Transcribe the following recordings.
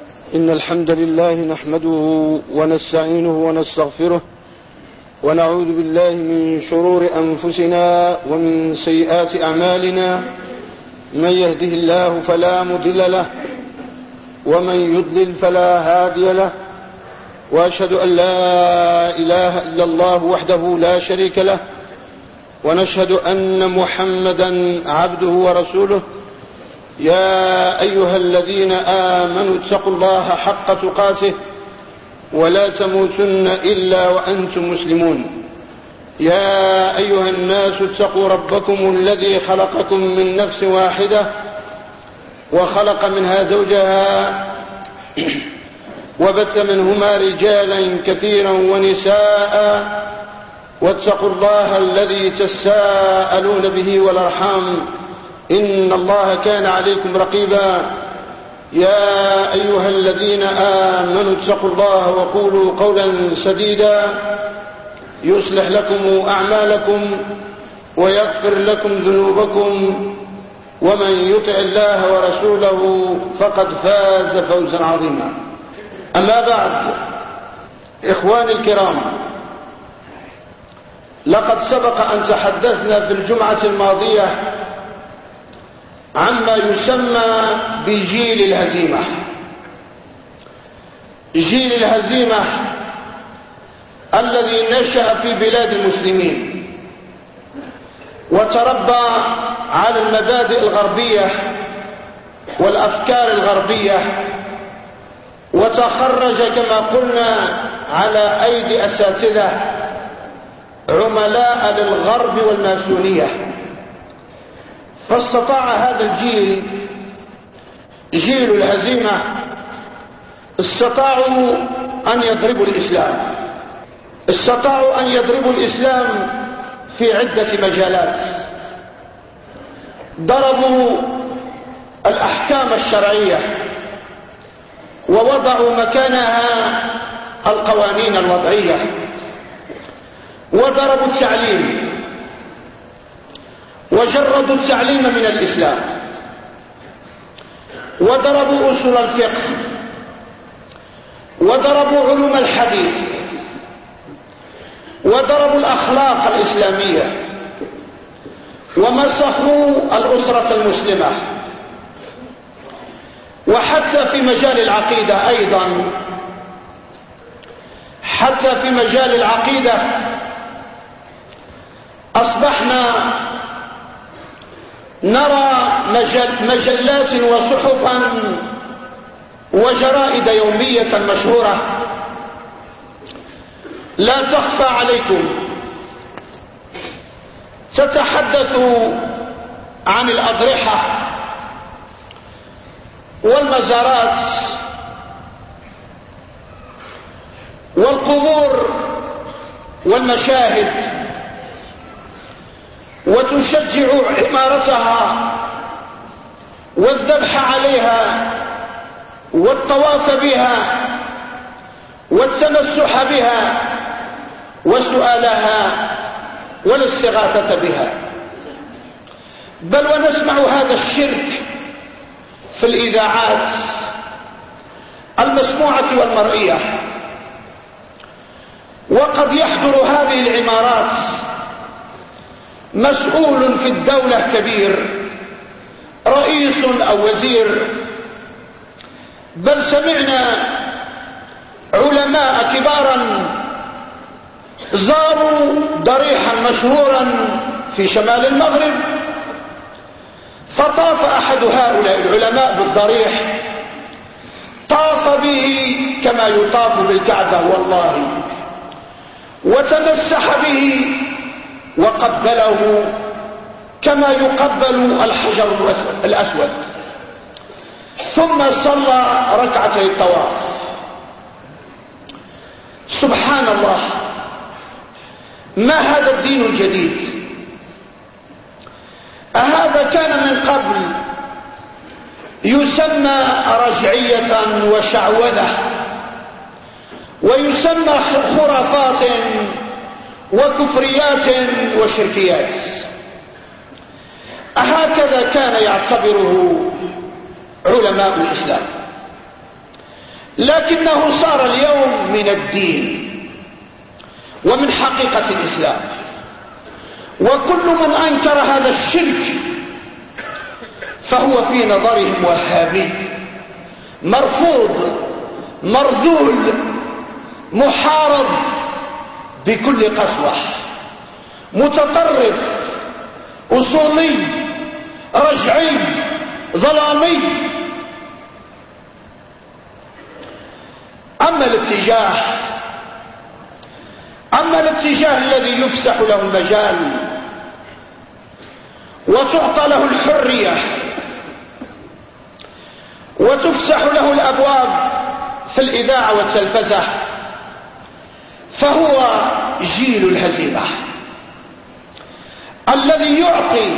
إن الحمد لله نحمده ونستعينه ونستغفره ونعوذ بالله من شرور أنفسنا ومن سيئات أعمالنا. من يهده الله فلا مضل له ومن يضلل فلا هادي له، وأشهد أن لا إله إلا الله وحده لا شريك له، ونشهد أن محمدا عبده ورسوله. يا أيها الذين آمنوا اتقوا الله حق تقاته ولا تموتن إلا وأنتم مسلمون. يا أيها الناس اتقوا ربكم الذي خلقكم من نفس واحدة وخلق منها زوجها وبث منهما رجالا كثيرا ونساء، واتقوا الله الذي تساءلون به والأرحام إن الله كان عليكم رقيبا. يا أيها الذين آمنوا اتقوا الله وقولوا قولا سديدا يصلح لكم أعمالكم ويغفر لكم ذنوبكم، ومن يطع الله ورسوله فقد فاز فوزا عظيما. أما بعد، إخواني الكرام، لقد سبق أن تحدثنا في الجمعة الماضية عما يسمى بجيل الهزيمة. جيل الهزيمة الذي نشأ في بلاد المسلمين وتربى على المبادئ الغربية والأفكار الغربية، وتخرج كما قلنا على أيدي أساتذة عملاء للغرب والماسونية. فاستطاع هذا الجيل، جيل الهزيمة، استطاعوا أن يضربوا الإسلام. استطاعوا أن يضربوا الإسلام في عدة مجالات. ضربوا الأحكام الشرعية ووضعوا مكانها القوانين الوضعية، وضربوا التعليم وجردوا التعليم من الإسلام، وضربوا أصول الفقه، وضربوا علوم الحديث، وضربوا الأخلاق الإسلامية، ومسخوا الأسرة المسلمة. وحتى في مجال العقيدة أيضا، حتى في مجال العقيدة أصبحنا نرى مجلات وصحفا وجرائد يومية مشهورة لا تخفى عليكم تتحدث عن الأضرحة والمزارات والقبور والمشاهد، وتشجع عمارتها والذبح عليها والطواف بها والتمسح بها وسؤالها والاستغاثة بها. بل ونسمع هذا الشرك في الإذاعات المسموعة والمرئية. وقد يحضر هذه العمارات مسؤول في الدولة كبير، رئيس أو وزير، بل سمعنا علماء كبارا زاروا ضريحا مشهورا في شمال المغرب، فطاف أحد هؤلاء العلماء بالضريح، طاف به كما يطاف بالكعبة والله، وتمسح به وقبله كما يقبل الحجر الأسود، ثم صلى ركعتي الطواف. سبحان الله، ما هذا الدين الجديد؟ أهذا كان من قبل يسمى رجعية وشعوذة، ويسمى خرافات وكفريات وشركيات. هكذا كان يعتبره علماء الإسلام. لكنه صار اليوم من الدين ومن حقيقة الإسلام. وكل من أنكر هذا الشرك فهو في نظرهم وهابي، مرفوض، مرذول، محارب بكل قسوة، متطرف، أصولي، رجعي، ظلامي. أما الاتجاه الذي يفسح له المجال وتعطى له الحرية وتفسح له الأبواب في الإذاعة والتلفزة، فهو جيل الهزيمة الذي يعطي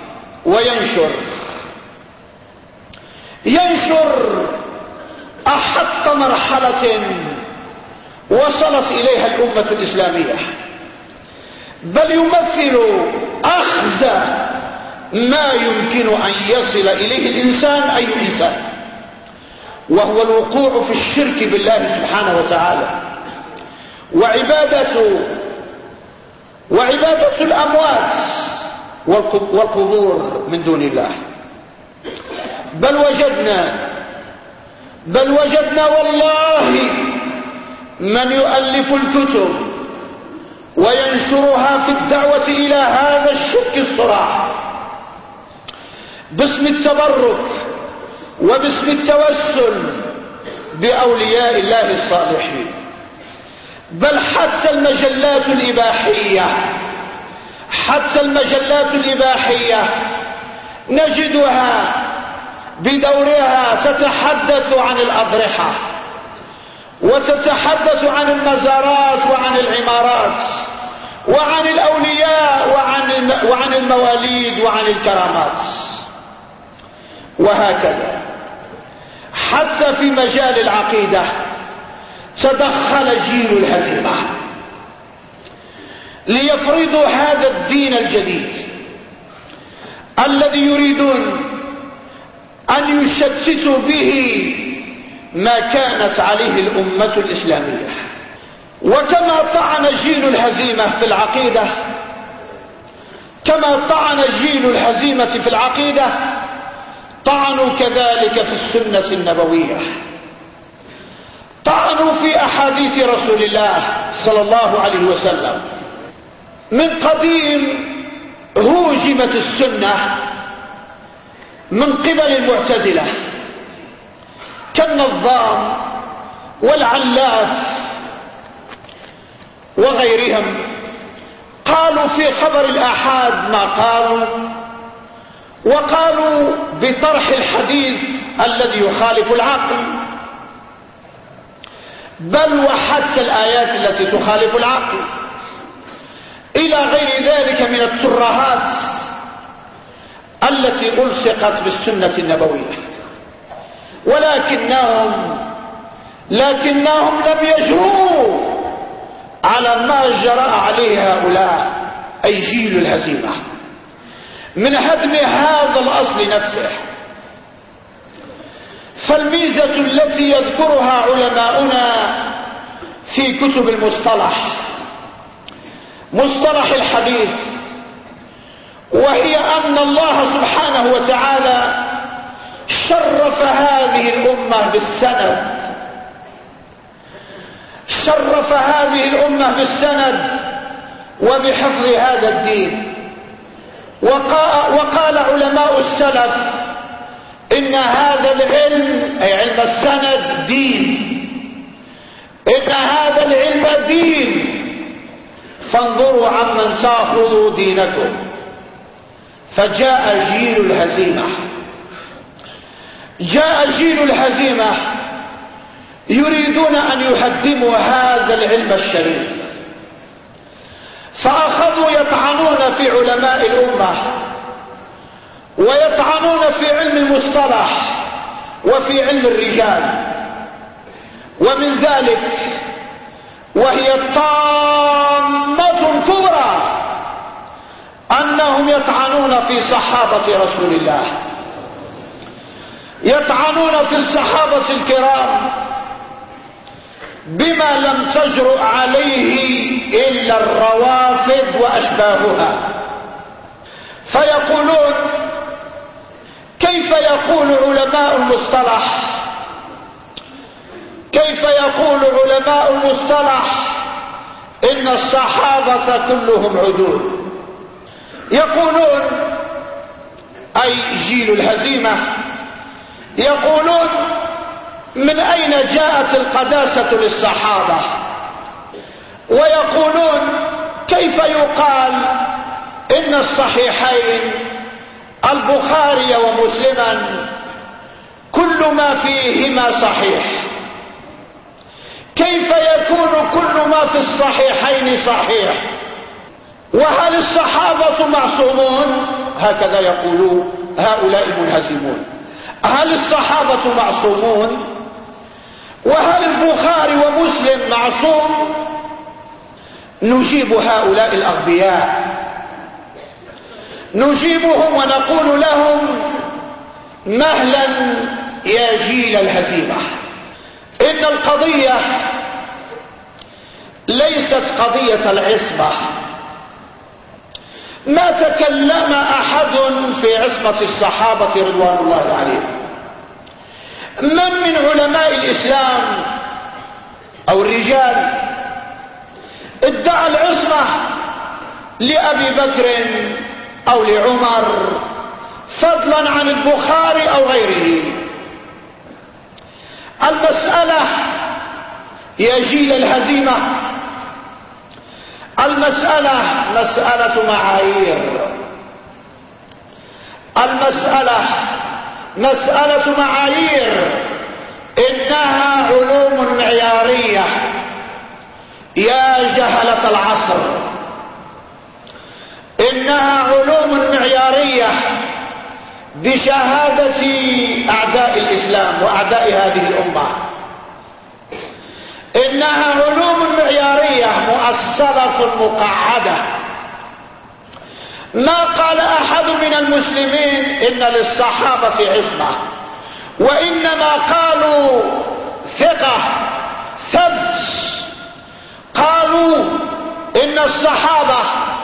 وينشر أحط مرحلة وصلت إليها الأمة الإسلامية، بل يمثل أخزى ما يمكن أن يصل إليه الإنسان، أي إنسان، وهو الوقوع في الشرك بالله سبحانه وتعالى وعبادة الأموات والقبور من دون الله. بل وجدنا والله من يؤلف الكتب وينشرها في الدعوة إلى هذا الشرك الصراح باسم التبرك وباسم التوسل بأولياء الله الصالحين. بل حتى المجلات الإباحية نجدها بدورها تتحدث عن الأضرحة وتتحدث عن المزارات وعن العمارات وعن الأولياء وعن المواليد وعن الكرامات. وهكذا حتى في مجال العقيدة تدخل جيل الهزيمة ليفرضوا هذا الدين الجديد الذي يريدون أن يشتتوا به ما كانت عليه الأمة الإسلامية. وكما طعن جيل الهزيمة في العقيدة، كما طعن جيل الهزيمة في العقيدة، طعنوا كذلك في السنة النبوية، طعنوا في أحاديث رسول الله صلى الله عليه وسلم. من قديم هوجمت السنة من قبل المعتزلة كالنظام والعلاف وغيرهم، قالوا في خبر الآحاد ما قالوا، وقالوا بطرح الحديث الذي يخالف العقل، بل وحتى الآيات التي تخالف العقل، إلى غير ذلك من الترهات التي ألصقت بالسنة النبوية. لكنهم لم يجروا على ما جرى عليه هؤلاء أي جيل الهزيمة من هدم هذا الأصل نفسه. فالميزة التي يذكرها علماؤنا في كتب المصطلح، مصطلح الحديث، وهي أن الله سبحانه وتعالى شرف هذه الأمة بالسند، شرف هذه الأمة بالسند وبحفظ هذا الدين. وقال علماء السلف إن هذا العلم أي علم السند دين، إن هذا العلم دين، فانظروا عمن تأخذوا دينكم. فجاء جيل الهزيمة، جاء جيل الهزيمة يريدون أن يهدموا هذا العلم الشريف، فأخذوا يطعنون في علماء الأمة ويطعنون في علم المصطلح وفي علم الرجال. ومن ذلك وهي الطامة الكبرى أنهم يطعنون في صحابة رسول الله، يطعنون في الصحابة الكرام بما لم تجرؤ عليه إلا الروافد وأشباهها، فيقولون: كيف يقول علماء المصطلح إن الصحابة كلهم عدول؟ يقولون، أي جيل الهزيمة، يقولون: من أين جاءت القداسة للصحابة؟ ويقولون: كيف يقال إن الصحيحين البخاري ومسلما كل ما فيهما صحيح؟ كيف يكون كل ما في الصحيحين صحيح؟ وهل الصحابة معصومون؟ هكذا يقولون هؤلاء المنهزمون. هل الصحابة معصومون؟ وهل البخاري ومسلم معصوم؟ نجيب هؤلاء الأغبياء، نجيبهم ونقول لهم: مهلا يا جيل الهزيمة، إن القضية ليست قضية العصمة. ما تكلم أحد في عصمة الصحابة رضوان الله عليهم. من علماء الإسلام أو الرجال ادعى العصمة لأبي بكر أو لعمر فضلا عن البخاري أو غيره؟ المسألة يا جيل الهزيمة، المسألة مسألة معايير، المسألة مسألة معايير، إنها علوم معيارية يا جهلة العصر، إنها علوم معيارية بشهادة أعداء الإسلام وأعداء هذه الأمة. إنها علوم معيارية مؤصلة مقعدة. ما قال أحد من المسلمين إن للصحابة عصمة، وإنما قالوا ثقة ثبت، قالوا إن الصحابة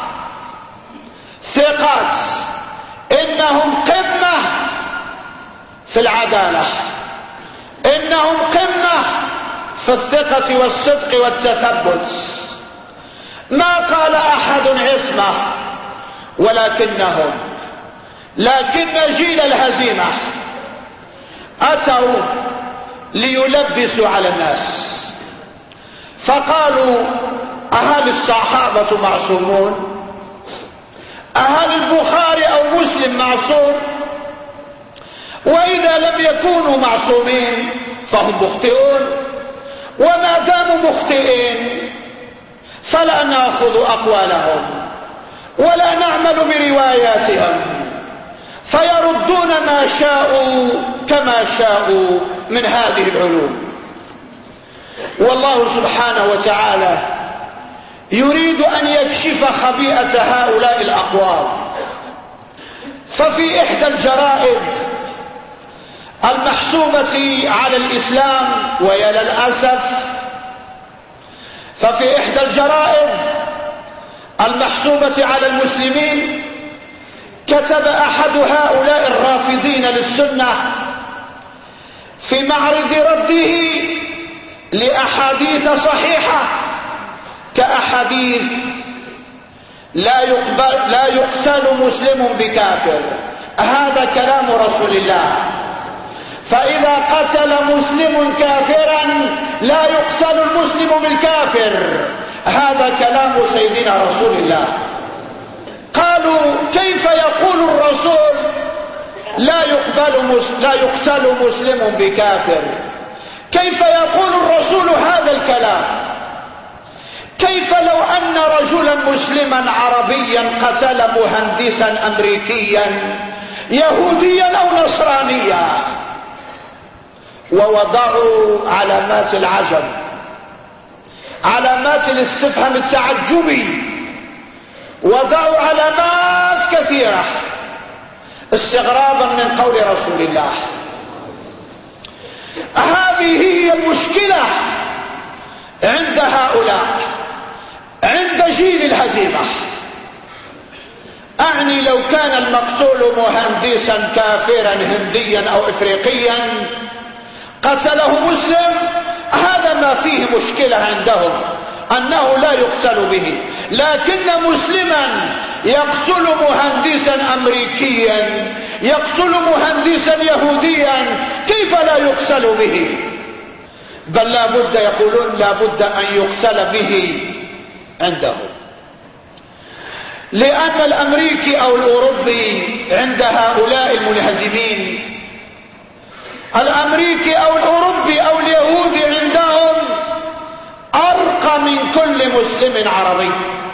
ثقات، إنهم قمة في العدالة، إنهم قمة في الثقة والصدق والتثبت. ما قال أحد عصمة، لكن جيل الهزيمة أتوا ليلبسوا على الناس، فقالوا: أهل الصحابة معصومون؟ أهل البخاري أو مسلم معصوم؟ وإذا لم يكونوا معصومين فهم مخطئون، وما داموا مخطئين فلا نأخذ أقوالهم ولا نعمل برواياتهم، فيردون ما شاءوا كما شاءوا من هذه العلوم. والله سبحانه وتعالى يريد أن يكشف خبيئة هؤلاء الأقوام. ففي إحدى الجرائد المحسوبة على الإسلام، ويا للأسف ففي إحدى الجرائد المحسوبة على المسلمين، كتب أحد هؤلاء الرافضين للسنة في معرض رده لأحاديث صحيحة كأحاديث: لا يقتل مسلم بكافر. هذا كلام رسول الله. فإذا قتل مسلم كافرا لا يقتل المسلم بالكافر. هذا كلام سيدنا رسول الله. قالوا: كيف يقول الرسول لا يقتل مسلم بكافر؟ كيف يقول الرسول هذا الكلام؟ كيف لو أن رجلا مسلما عربيا قتل مهندسا أمريكيا يهوديا أو نصرانيا؟ ووضعوا علامات العجب، علامات الاستفهام التعجبي، وضعوا علامات كثيرة استغرابا من قول رسول الله. هذه هي المشكلة عند هؤلاء، عند جيل الهزيمة. أعني لو كان المقتول مهندسا كافرا هنديا أو إفريقيا قتله مسلم، هذا ما فيه مشكلة عندهم أنه لا يقتل به. لكن مسلما يقتل مهندسا أمريكيا، يقتل مهندسا يهوديا، كيف لا يقتل به؟ بل لا بد، يقولون لا بد أن يقتل به عندهم، لأن الأمريكي أو الأوروبي عند هؤلاء المنهزمين، الأمريكي أو الأوروبي أو اليهودي عندهم أرقى من كل مسلم عربي.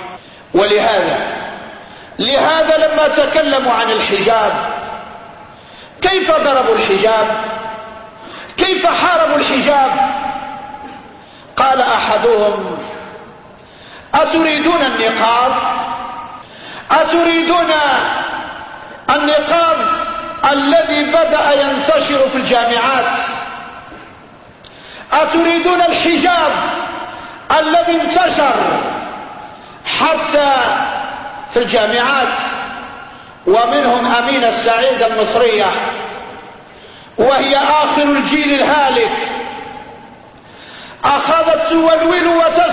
ولهذا لما تكلموا عن الحجاب، كيف ضربوا الحجاب؟ كيف حاربوا الحجاب؟ قال أحدهم: أتريدون النقاب؟ أتريدون النقاب الذي بدأ ينتشر في الجامعات؟ أتريدون الحجاب الذي انتشر حتى في الجامعات؟ ومنهم أمينة السعيد المصرية، وهي آخر الجيل الهالك، أخذت تولول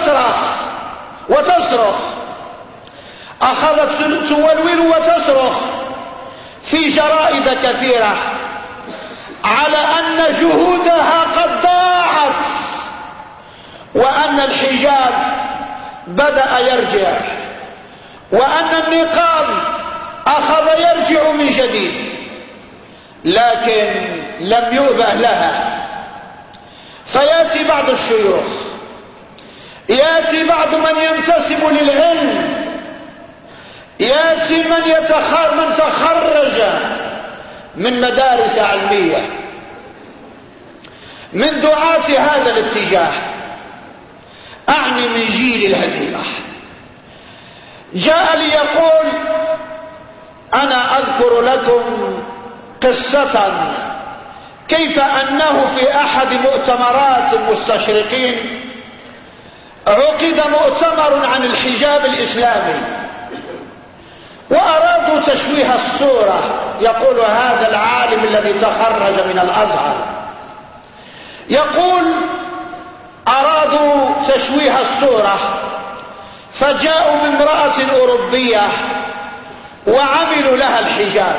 وتصرخ، أخذت تولول وتصرخ في جرائد كثيرة على أن جهودها قد ضاعت، وأن الحجاب بدأ يرجع، وأن النقاب أخذ يرجع من جديد. لكن لم يؤبه لها، فيأتي بعض الشيوخ، يأتي بعض من ينتسب للعلم، يأتي من تخرج من مدارس علمية، من دعاة هذا الاتجاه، أعني من جيل الهزيمة، جاء ليقول: أنا أذكر لكم قصة كيف أنه في أحد مؤتمرات المستشرقين عقد مؤتمر عن الحجاب الإسلامي، وأرادوا تشويه الصورة. يقول هذا العالم الذي تخرج من الأزهر، يقول أرادوا تشويه الصورة، فجاءوا بامرأة أوروبية وعملوا لها الحجاب،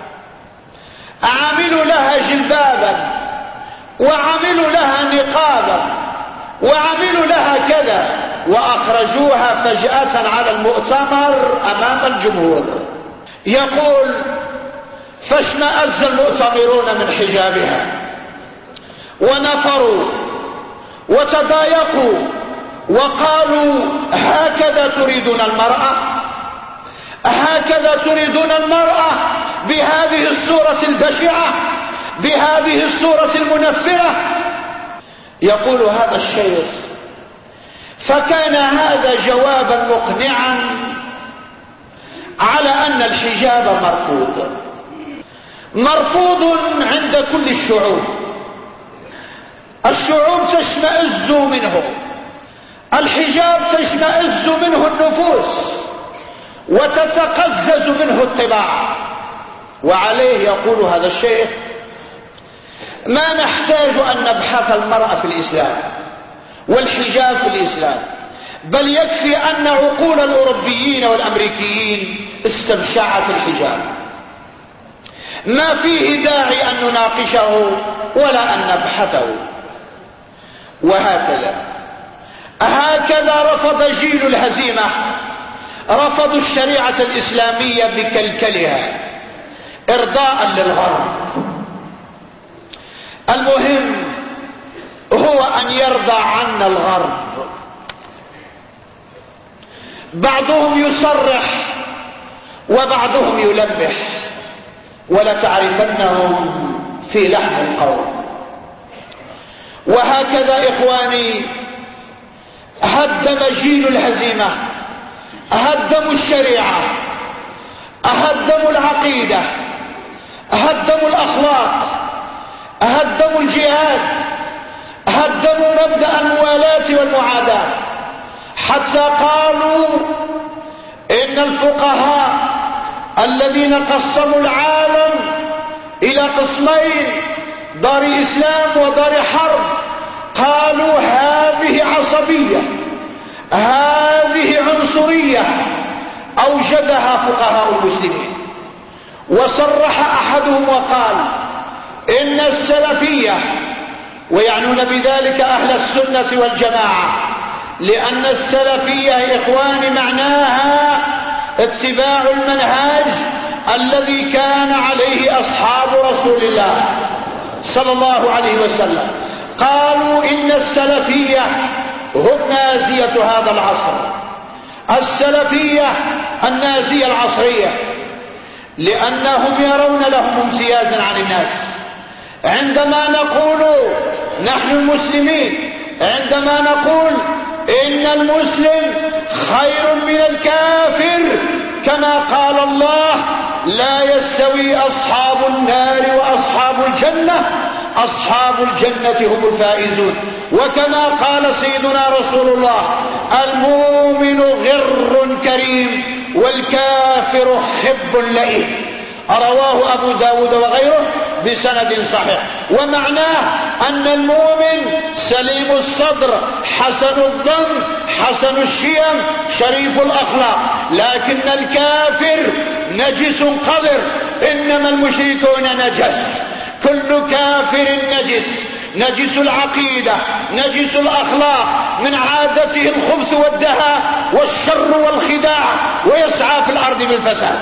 عملوا لها جلبابا، وعملوا لها نقابا، وعملوا لها كذا، وأخرجوها فجأة على المؤتمر أمام الجمهور. يقول: فاشمأز المؤتمرون من حجابها، ونفروا وتضايقوا وقالوا: هكذا تريدون المرأة؟ هكذا تريدون المرأة بهذه الصورة البشعة، بهذه الصورة المنفرة؟ يقول هذا الشيخ: فكان هذا جوابا مقنعا على أن الحجاب مرفوض عند كل الشعوب. الشعوب تشمئز منه، الحجاب تشمئز منه النفوس، وتتقزز منه الطباع. وعليه يقول هذا الشيخ: ما نحتاج أن نبحث المرأة في الإسلام والحجاب في الإسلام، بل يكفي أن عقول الأوروبيين والأمريكيين استبشعت الحجاب، ما فيه داعي أن نناقشه ولا أن نبحثه. هكذا رفض جيل الهزيمة، رفضوا الشريعة الإسلامية بكلكلها إرضاء للغرب. المهم هو أن يرضى عنا الغرب. بعضهم يصرح وبعضهم يلمح، ولتعرفنهم في لحن القول. وهكذا إخواني هدم جيل الهزيمة، هدموا الشريعة، هدموا العقيدة، هدموا الأخلاق، هدموا الجهاد، هدموا مبدأ الموالاة والمعاداة، حتى قالوا إن الفقهاء الذين قسموا العالم إلى قسمين، دار إسلام ودار حرب، قالوا هذه عصبية، هذه عنصرية أوجدها فقهاء المسلمين. وصرح أحدهم وقال إن السلفية، ويعنون بذلك أهل السنة والجماعة، لأن السلفية يا إخواني معناها اتباع المنهج الذي كان عليه أصحاب رسول الله صلى الله عليه وسلم. قالوا إن السلفية هم نازية هذا العصر، السلفية النازية العصرية، لأنهم يرون لهم امتيازا عن الناس. عندما نقول نحن المسلمين، عندما نقول إن المسلم خير من الكافر، كما قال الله لا يستوي أصحاب النار وأصحاب الجنة، أصحاب الجنة هم الفائزون. وكما قال سيدنا رسول الله المؤمن غر كريم والكافر خب لئيم، رواه أبو داود وغيره بسند صحيح. ومعناه أن المؤمن سليم الصدر حسن الظن حسن الشيم شريف الأخلاق، لكن الكافر نجس قذر، إنما المشركون نجس، كل كافر نجس، نجس العقيدة نجس الأخلاق، من عادته الخبث والدهاء والشر والخداع، ويسعى في الأرض بالفساد.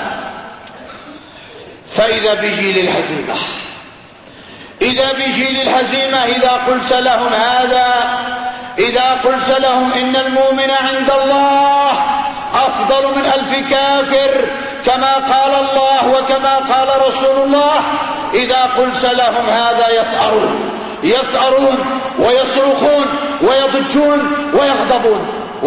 فإذا بجيل الهزيمة، إذا بجيل الهزيمة إذا قلت لهم هذا، إذا قلت لهم إن المؤمن عند الله أفضل من 1000 كافر كما قال الله وكما قال رسول الله، إذا قلت لهم هذا يثأرون ويصرخون ويضجون ويغضبون.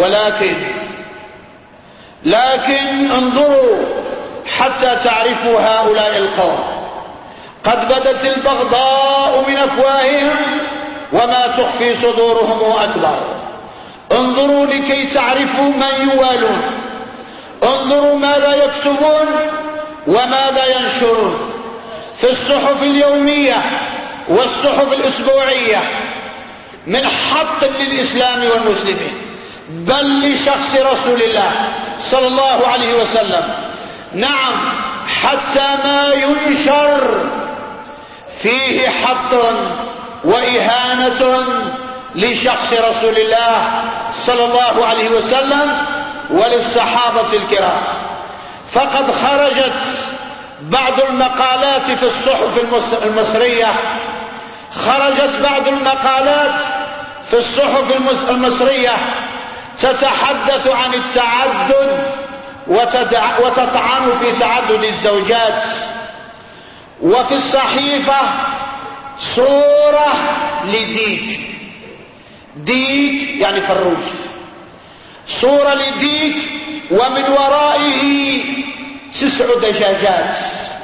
لكن انظروا حتى تعرفوا هؤلاء القوم، قد بدت البغضاء من أفواههم وما تخفي صدورهم أكبر. انظروا لكي تعرفوا من يوالون، انظروا ماذا يكتبون وماذا ينشرون في الصحف اليومية والصحف الأسبوعية من حط للإسلام والمسلمين، بل لشخص رسول الله صلى الله عليه وسلم. نعم، حتى ما ينشر فيه حط وإهانة لشخص رسول الله صلى الله عليه وسلم وللصحابة الكرام. فقد خرجت بعض المقالات في الصحف المصرية، خرجت بعض المقالات في الصحف المصرية تتحدث عن التعدد وتطعن في تعدد الزوجات. وفي الصحيفة صورة لديك، ديك يعني فروج، صورة لديك ومن ورائه 9 دجاجات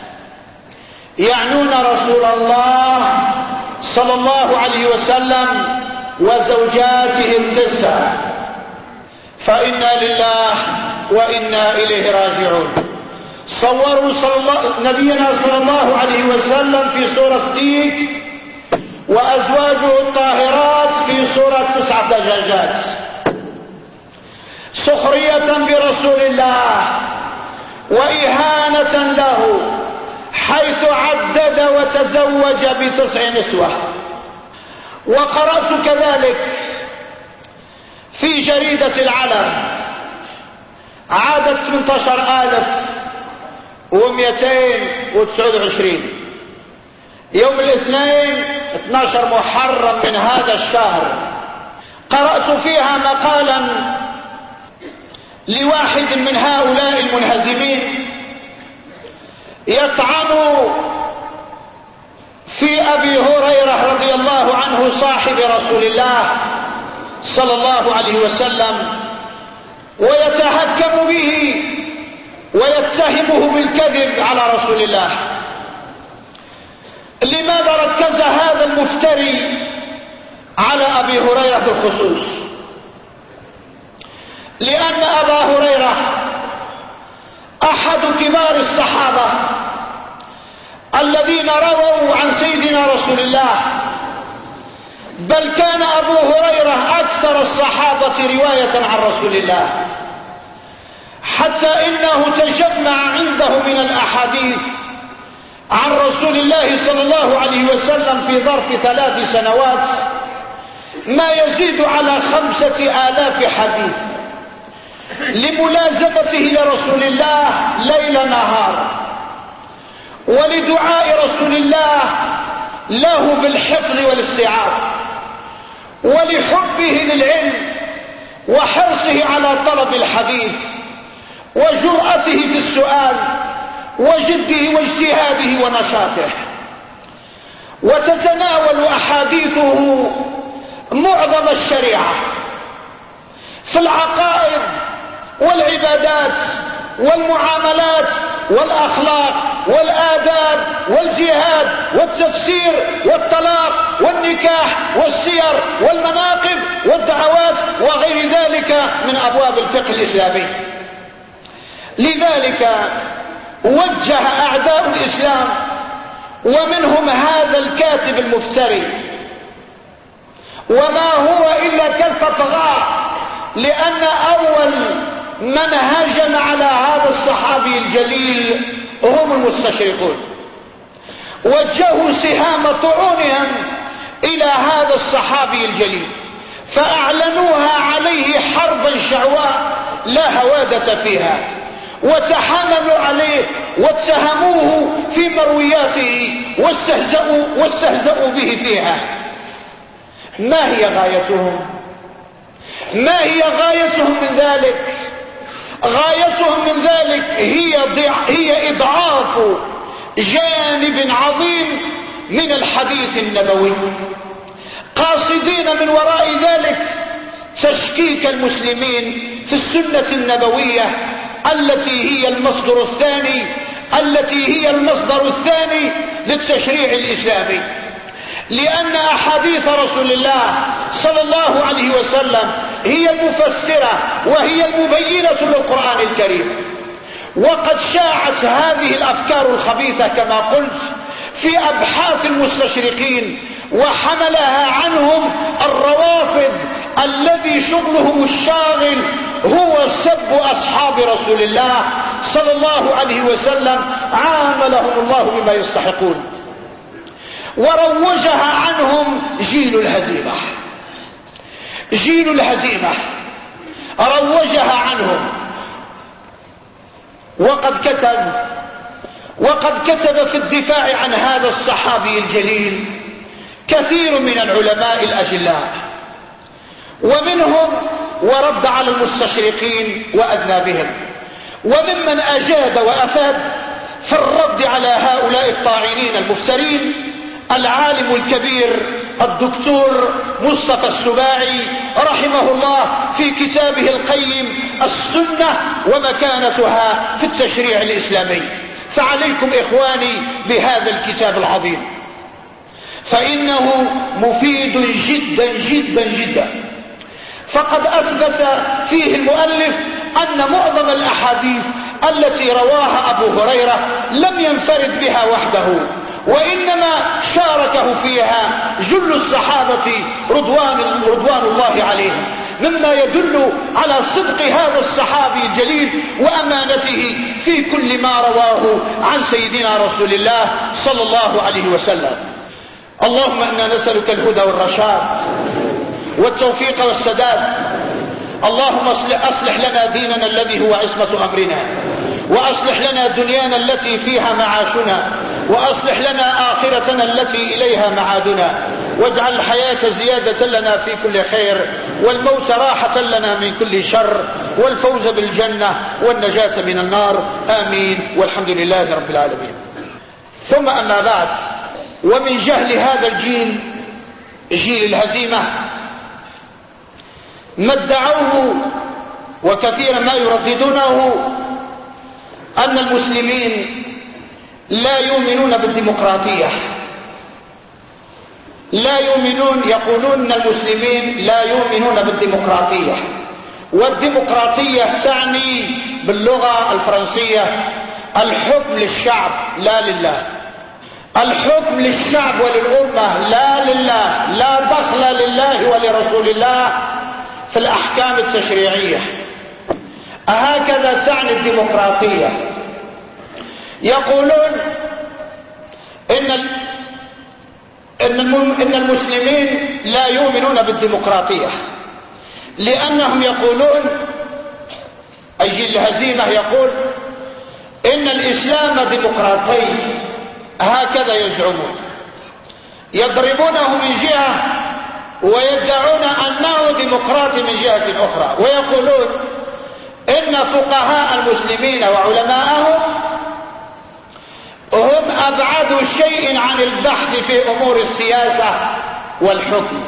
يعنون رسول الله صلى الله عليه وسلم وزوجاته 9. فإنا لله وإنا إليه راجعون. صوروا نبينا صلى الله عليه وسلم في صورة ديك وأزواجه الطاهرات في صورة 9 دجاجات، سخرية برسول الله وإهانة له، حيث عدد وتزوج ب9 نسوة. وقرأت كذلك في جريدة العلم عدد 18229 يوم الاثنين 12 محرم من هذا الشهر. قرأت فيها مقالا لواحد من هؤلاء المنهزمين يطعن في أبي هريرة رضي الله عنه صاحب رسول الله صلى الله عليه وسلم، ويتهكم به ويتهمه بالكذب على رسول الله. لماذا ركز هذا المفتري على أبي هريرة بالخصوص؟ لأن أبا هريرة أحد كبار الصحابة الذين رووا عن سيدنا رسول الله، بل كان أبو هريرة أكثر الصحابة رواية عن رسول الله، حتى إنه تجمع عنده من الأحاديث عن رسول الله صلى الله عليه وسلم في ظرف 3 سنوات ما يزيد على 5000 حديث، لملازمته لرسول الله ليل نهار، ولدعاء رسول الله له بالحفظ والاستيعاب، ولحبه للعلم وحرصه على طلب الحديث، وجرأته في السؤال، وجده واجتهاده ونشاطه. وتتناول أحاديثه معظم الشريعة في العقائد والعبادات والمعاملات والأخلاق والآداب والجهاد والتفسير والطلاق والنكاح والسير والمناقب والدعوات وغير ذلك من أبواب الفقه الإسلامي. لذلك وجه أعداء الإسلام ومنهم هذا الكاتب المفتري، وما هو إلا كالفطغاء، لأن أول من هجم على هذا الصحابي الجليل هم المستشرقون، وجهوا سهام طعونهم إلى هذا الصحابي الجليل، فأعلنوها عليه حربا شعواء لا هوادة فيها، وتحاملوا عليه واتهموه في مروياته واستهزأوا به فيها. ما هي غايتهم؟ ما هي غايتهم من ذلك؟ غايتهم من ذلك هي إضعاف جانب عظيم من الحديث النبوي، قاصدين من وراء ذلك تشكيك المسلمين في السنة النبوية التي هي المصدر الثاني للتشريع الإسلامي، لأن أحاديث رسول الله صلى الله عليه وسلم هي المفسرة وهي المبينة للقرآن الكريم. وقد شاعت هذه الأفكار الخبيثة كما قلت في أبحاث المستشرقين، وحملها عنهم الروافض الذي شغلهم الشاغل هو سب أصحاب رسول الله صلى الله عليه وسلم، عاملهم الله بما يستحقون. وروجها عنهم جيل الهزيمة، جيل الهزيمة روجها عنهم. وقد كتب في الدفاع عن هذا الصحابي الجليل كثير من العلماء الأجلاء، ومنهم ورد على المستشرقين وأدنى بهم، وممن أجاد وأفاد في الرد على هؤلاء الطاعنين المفترين العالم الكبير الدكتور مصطفى السباعي رحمه الله في كتابه القيم السنة ومكانتها في التشريع الإسلامي. فعليكم إخواني بهذا الكتاب العظيم، فإنه مفيد جدا جدا جدا. فقد أثبت فيه المؤلف أن معظم الأحاديث التي رواها أبو هريرة لم ينفرد بها وحده، وإنما شاركه فيها جل الصحابة رضوان الله عليهم، مما يدل على صدق هذا الصحابي الجليل وأمانته في كل ما رواه عن سيدنا رسول الله صلى الله عليه وسلم. اللهم إنا نسألك الهدى والرشاد والتوفيق والسداد. اللهم أصلح لنا ديننا الذي هو عصمة أمرنا، وأصلح لنا دنيانا التي فيها معاشنا، وأصلح لنا آخرتنا التي إليها معادنا، واجعل الحياة زيادة لنا في كل خير، والموت راحة لنا من كل شر، والفوز بالجنة والنجاة من النار. آمين، والحمد لله رب العالمين. ثم أما بعد، ومن جهل هذا الجيل، جيل الهزيمة، ما ادعوه وكثيرا ما يرددونه أن المسلمين لا يؤمنون بالديمقراطية، يقولون أن المسلمين لا يؤمنون بالديمقراطية، والديمقراطية تعني باللغة الفرنسية الحكم للشعب لا لله، الحكم للشعب وللأمة لا لله، لا دخل لله ولرسول الله في الأحكام التشريعية. هكذا تعني الديمقراطية. يقولون إن المسلمين لا يؤمنون بالديمقراطية، لأنهم يقولون أي جيل الهزيمة يقول إن الإسلام ديمقراطي، هكذا يزعمون، يضربونه من جهة ويدعون أنه ديمقراطي من جهة أخرى، ويقولون إن فقهاء المسلمين وعلماءهم هم أبعد شيء عن البحث في أمور السياسة والحكم.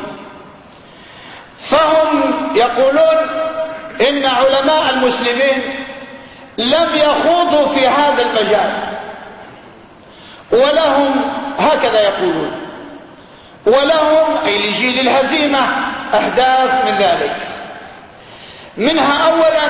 فهم يقولون إن علماء المسلمين لم يخوضوا في هذا المجال، ولهم هكذا يقولون، ولهم أي لجيل الهزيمة أهداف من ذلك. منها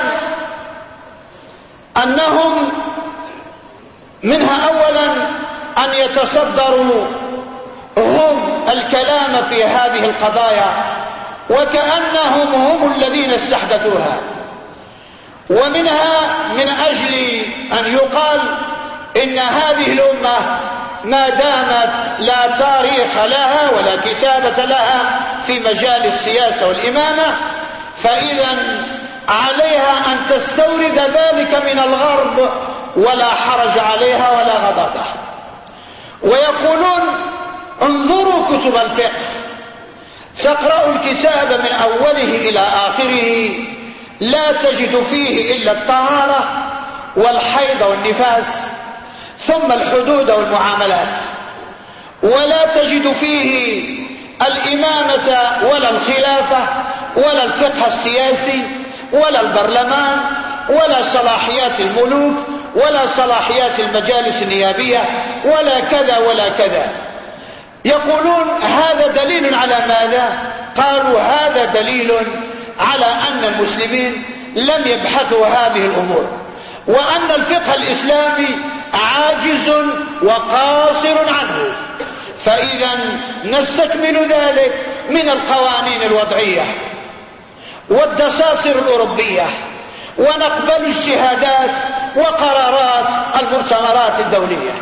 أولا أن يتصدروا هم الكلام في هذه القضايا وكأنهم هم الذين استحدثوها، ومنها من أجل أن يقال إن هذه الأمة ما دامت لا تاريخ لها ولا كتابة لها في مجال السياسة والإمامة، فإذا عليها أن تستورد ذلك من الغرب ولا حرج عليها ولا غضاضة. ويقولون انظروا كتب الفقه، تقرأوا الكتاب من أوله إلى آخره لا تجد فيه إلا الطهارة والحيض والنفاس ثم الحدود والمعاملات، ولا تجد فيه الإمامة ولا الخلافة ولا الفقه السياسي ولا البرلمان ولا صلاحيات الملوك ولا صلاحيات المجالس النيابية ولا كذا ولا كذا. يقولون هذا دليل على ماذا؟ قالوا هذا دليل على أن المسلمين لم يبحثوا هذه الأمور، وأن الفقه الإسلامي عاجز وقاصر عنه. فإذا نستكمل ذلك من القوانين الوضعية والدساتير الأوروبية، ونقبل اجتهادات وقرارات المؤتمرات الدولية.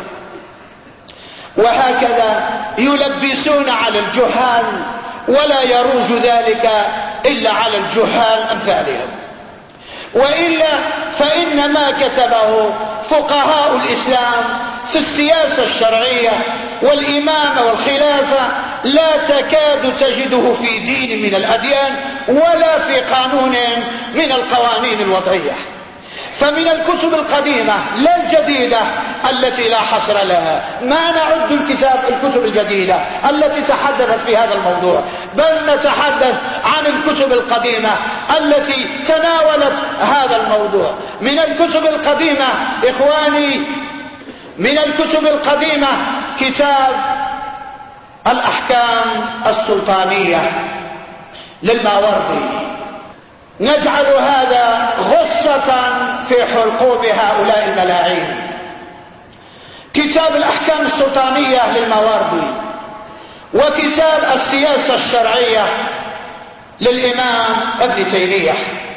وهكذا يلبسون على الجهال، ولا يروج ذلك إلا على الجهال أمثالهم. وإلا فإن ما كتبه فقهاء الإسلام في السياسة الشرعية والإمامة والخلافة لا تكاد تجده في دين من الأديان ولا في قانون من القوانين الوضعية. فمن الكتب القديمة لا الجديدة التي لا حصر لها، ما نعد الكتب الجديدة التي تحدثت في هذا الموضوع، بل نتحدث عن الكتب القديمة التي تناولت هذا الموضوع. من الكتب القديمة إخواني، من الكتب القديمة كتاب الأحكام السلطانية للماوردي. نجعل هذا غصة في حلقوم هؤلاء الملاعين. كتاب الأحكام السلطانية للماوردي، وكتاب السياسة الشرعية للإمام ابن تيمية،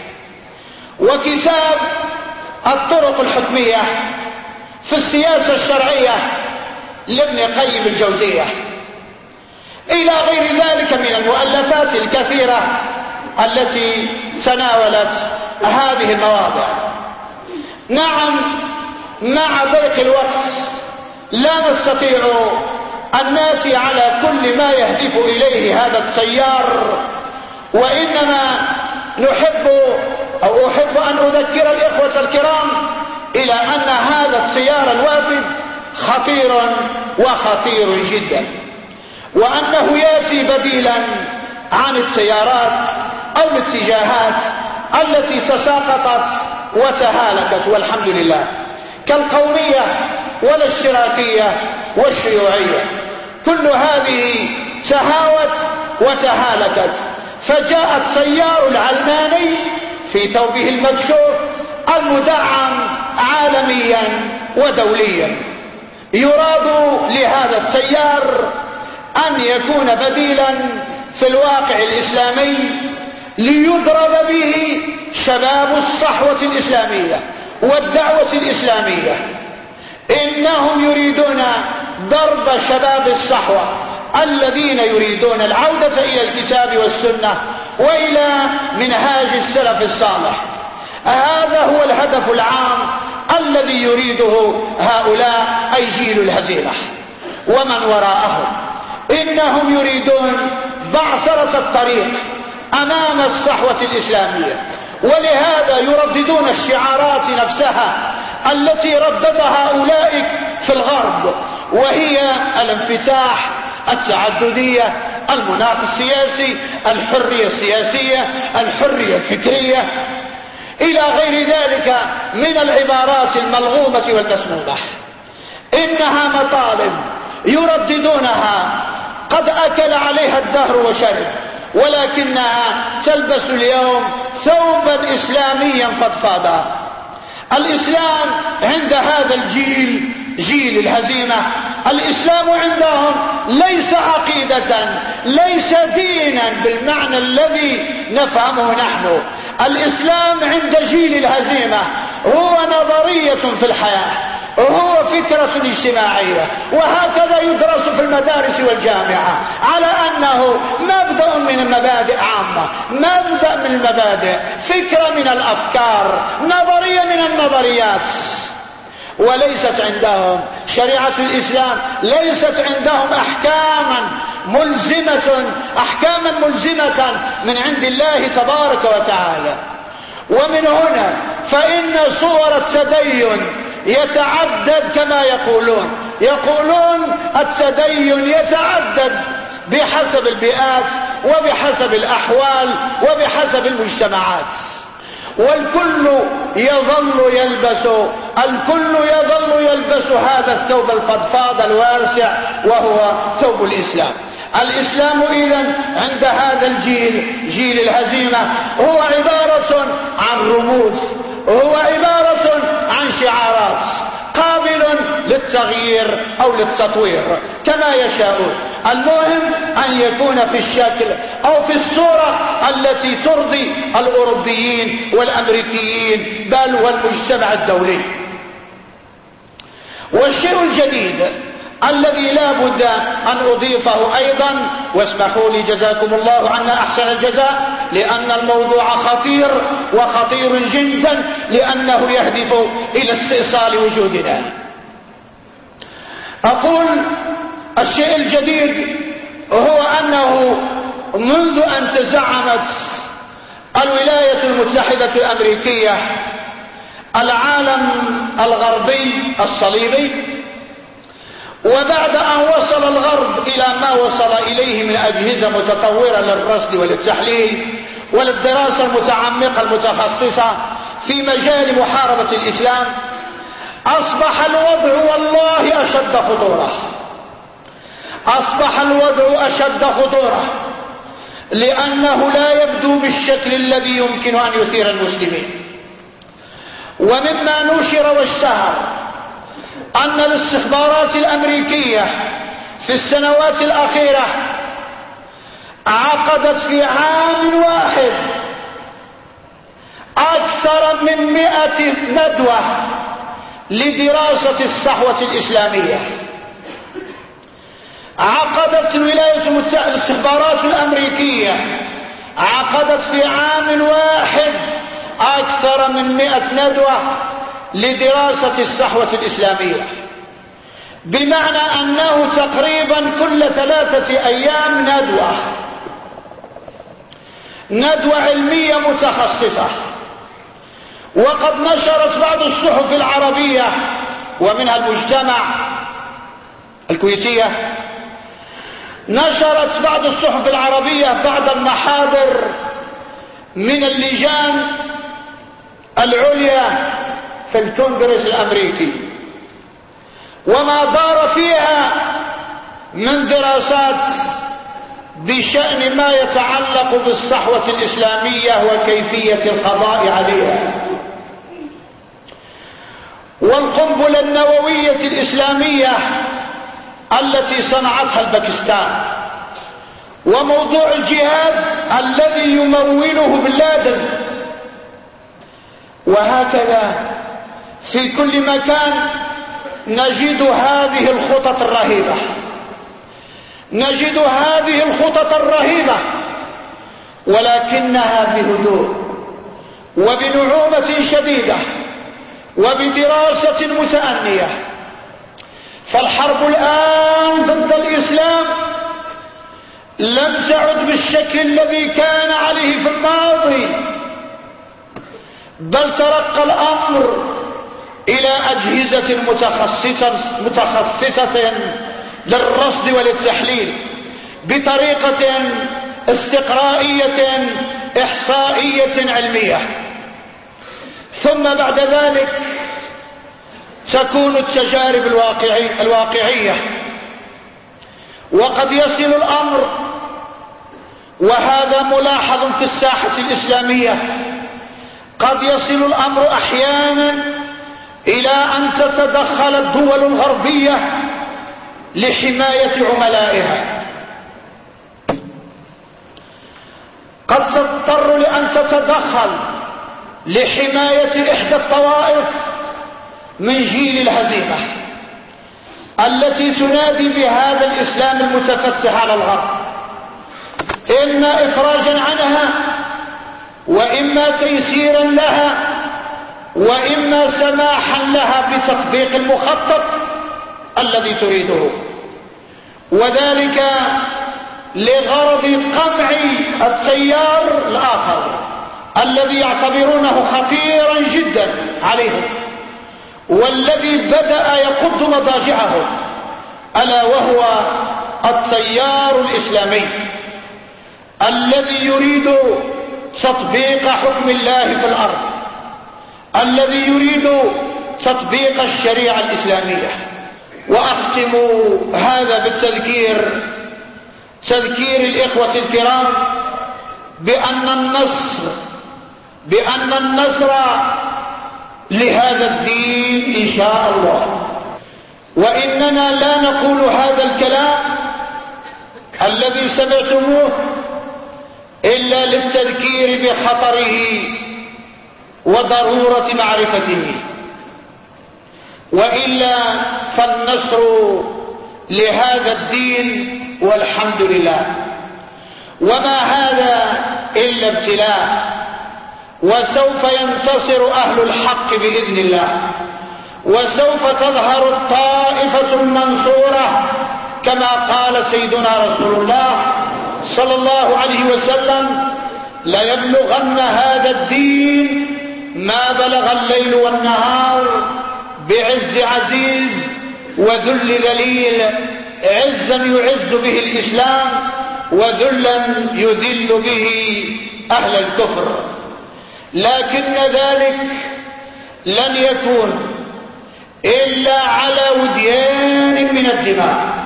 وكتاب الطرق الحكمية في السياسة الشرعية لابن قيم الجوزية، إلى غير ذلك من المؤلفات الكثيرة التي تناولت هذه المواضع. نعم، مع ضيق الوقت لا نستطيع أن ناتي على كل ما يهدف إليه هذا التيار، وإنما أحب أن أذكر الإخوة الكرام إلى أن هذا التيار الوافد خطير وخطير جدا، وأنه يأتي بديلا عن التيارات أو الاتجاهات التي تساقطت وتهالكت والحمد لله، كالقومية والاشتراكية والشيوعية. كل هذه تهاوت وتهالكت، فجاء التيار العلماني في ثوبه المكشوف المدعم عالميا ودوليا. يراد لهذا التيار أن يكون بديلا في الواقع الإسلامي ليضرب به شباب الصحوة الإسلامية والدعوة الإسلامية. إنهم يريدون ضرب شباب الصحوة الذين يريدون العودة إلى الكتاب والسنة وإلى منهاج السلف الصالح. هذا هو الهدف العام الذي يريده هؤلاء أي جيل الهزيمة ومن وراءهم. إنهم يريدون بعثرة الطريق أمام الصحوة الإسلامية، ولهذا يرددون الشعارات نفسها التي رددها أولئك في الغرب، وهي الانفتاح، التعددية، المناخ السياسي، الحرية السياسية، الحرية الفكرية، إلى غير ذلك من العبارات الملغومة والمسمومة. إنها مطالب يرددونها قد أكل عليها الدهر وشرب، ولكنها تلبس اليوم ثوبا إسلاميا فضفاضا. الإسلام عند هذا الجيل، جيل الهزيمة، الإسلام عندهم ليس عقيدة، ليس دينا بالمعنى الذي نفهمه نحن. الإسلام عند جيل الهزيمة هو نظرية في الحياة، هو فكرة اجتماعية، وهكذا يدرس في المدارس والجامعة على أنه مبدأ من المبادئ عامة، مبدأ من المبادئ، فكرة من الأفكار، نظرية من النظريات. وليست عندهم شريعة الإسلام، ليست عندهم أحكاما ملزمة من عند الله تبارك وتعالى. ومن هنا فإن صور التدين يتعدد كما يقولون التدين يتعدد بحسب البيئات وبحسب الأحوال وبحسب المجتمعات، والكل يظل يلبس هذا الثوب الفضفاض الواسع وهو ثوب الإسلام. الإسلام إذن عند هذا الجيل، جيل الهزيمة، هو عبارة عن رموز، هو عبارة عن شعارات قابل للتغيير أو للتطوير كما يشاءون. المهم أن يكون في الشكل أو في الصورة التي ترضي الأوروبيين والأمريكيين بل والمجتمع الدولي. والشيء الجديد الذي لا بد أن أضيفه أيضا، واسمحوا لي جزاكم الله عنا أحسن الجزاء، لأن الموضوع خطير وخطير جدا، لأنه يهدف إلى استئصال وجودنا. أقول الشيء الجديد هو أنه منذ أن تزعمت الولايات المتحدة الأمريكية العالم الغربي الصليبي، وبعد أن وصل الغرب إلى ما وصل إليه من أجهزة متطورة للرصد وللتحليل وللدراسة المتعمقة المتخصصة في مجال محاربة الإسلام، أصبح الوضع والله أشد خطورة. أصبح الوضع أشد خطورة لأنه لا يبدو بالشكل الذي يمكن أن يثير المسلمين. ومما نشر واشتهر أن الاستخبارات الأمريكية في السنوات الأخيرة عقدت في عام واحد أكثر من 100 ندوة لدراسة الصحوة الإسلامية. عقدت الولايات المتحدة الاستخبارات الأمريكية عقدت في عام واحد أكثر من 100 ندوة لدراسة الصحوة الإسلامية، بمعنى أنه تقريبا كل 3 أيام ندوة علمية متخصصة. وقد نشرت بعض الصحف العربية ومنها المجتمع الكويتية، نشرت بعض الصحف العربية بعض المحاضر من اللجان العليا في الكونغرس الأمريكي، وما دار فيها من دراسات بشأن ما يتعلق بالصحوة الإسلامية وكيفية القضاء عليها. والقنبلة النووية الإسلامية التي صنعتها الباكستان، وموضوع الجهاد الذي يموله بن لادن، وهكذا في كل مكان نجد هذه الخطط الرهيبة، نجد هذه الخطط الرهيبة، ولكنها بهدوء وبنعومة شديدة وبدراسة متأنية. فالحرب الآن ضد الإسلام لم تعد بالشكل الذي كان عليه في الماضي، بل ترقى الأمر إلى أجهزة متخصصة للرصد وللتحليل بطريقة استقرائية إحصائية علمية. ثم بعد ذلك تكون التجارب الواقعية، وقد يصل الأمر، وهذا ملاحظ في الساحة الإسلامية، قد يصل الأمر أحيانا إلى أن تتدخل الدول الغربية لحماية عملائها، قد تضطر لأن تتدخل لحماية إحدى الطوائف من جيل الهزيمة التي تنادي بهذا الإسلام المتفتح على الغرب، إما إفراجا عنها، وإما تيسيرا لها، وإما سماحا لها بتطبيق المخطط الذي تريده، وذلك لغرض قمع التيار الآخر الذي يعتبرونه خطيرا جدا عليهم، والذي بدأ يقض مضاجعه، ألا وهو التيار الإسلامي الذي يريد تطبيق حكم الله في الأرض، الذي يريد تطبيق الشريعة الإسلامية. وأختم هذا بالتذكير، تذكير الإخوة الكرام بأن النصر لهذا الدين إن شاء الله. وإننا لا نقول هذا الكلام الذي سمعتموه إلا للتذكير بخطره وضرورة معرفته، وإلا فالنصر لهذا الدين والحمد لله. وما هذا إلا ابتلاء، وسوف ينتصر أهل الحق بإذن الله، وسوف تظهر الطائفة المنصورة كما قال سيدنا رسول الله صلى الله عليه وسلم: ليبلغن هذا الدين ما بلغ الليل والنهار، بعز عزيز وذل ذليل، عزا يعز به الإسلام، وذلا يذل به أهل الكفر. لكن ذلك لن يكون إلا على وديان من الدماء،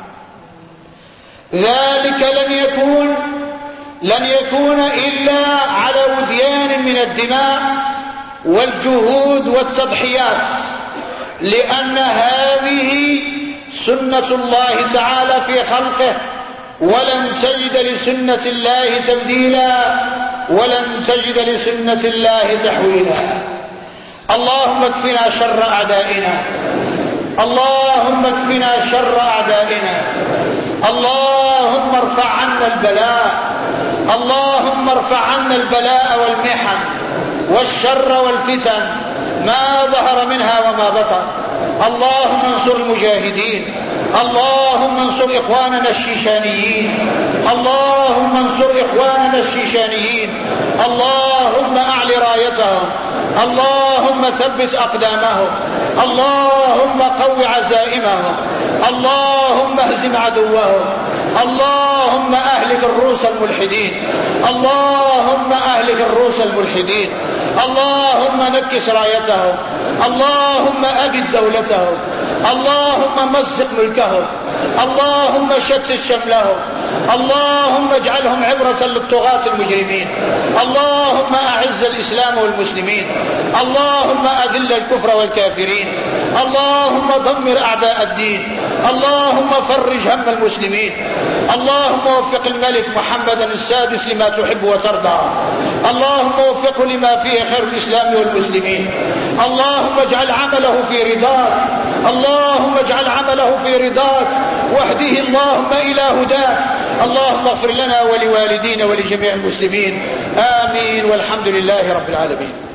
ذلك لن يكون إلا على وديان من الدماء والجهود والتضحيات، لأن هذه سنة الله تعالى في خلقه، ولن تجد لسنة الله تبديلا، ولن تجد لسنة الله تحويلا. اللهم اكفنا شر أعدائنا، اللهم اكفنا شر أعدائنا، اللهم ارفع عنا البلاء، اللهم ارفع عنا البلاء والمحن والشر والفتن ما ظهر منها وما بطن. اللهم انصر المجاهدين، اللهم انصر إخواننا الشيشانيين، اللهم انصر إخواننا الشيشانيين، اللهم أعل رايتهم، اللهم ثبت أقدامهم، اللهم قو عزائمهم، اللهم اهزم عدوهم، اللهم أهلك الروس الملحدين، اللهم أهلك الروس الملحدين، اللهم نكس رايتهم، اللهم أبد دولتهم، اللهم مزق ملكهم، اللهم شتت شملهم، اللهم اجعلهم عبرة للطغاة المجرمين. اللهم أعز الإسلام والمسلمين. اللهم أذل الكفر والكافرين. اللهم دمر أعداء الدين. اللهم فرج هم المسلمين. اللهم وفق الملك محمدا السادس لما تحب وترضى. اللهم وفقه لما فيه خير الإسلام والمسلمين. اللهم اجعل عمله في رضاك. اللهم اجعل عمله في رضاك واهده اللهم إلى هداك. اللهم اغفر لنا ولوالدينا ولجميع المسلمين. آمين والحمد لله رب العالمين.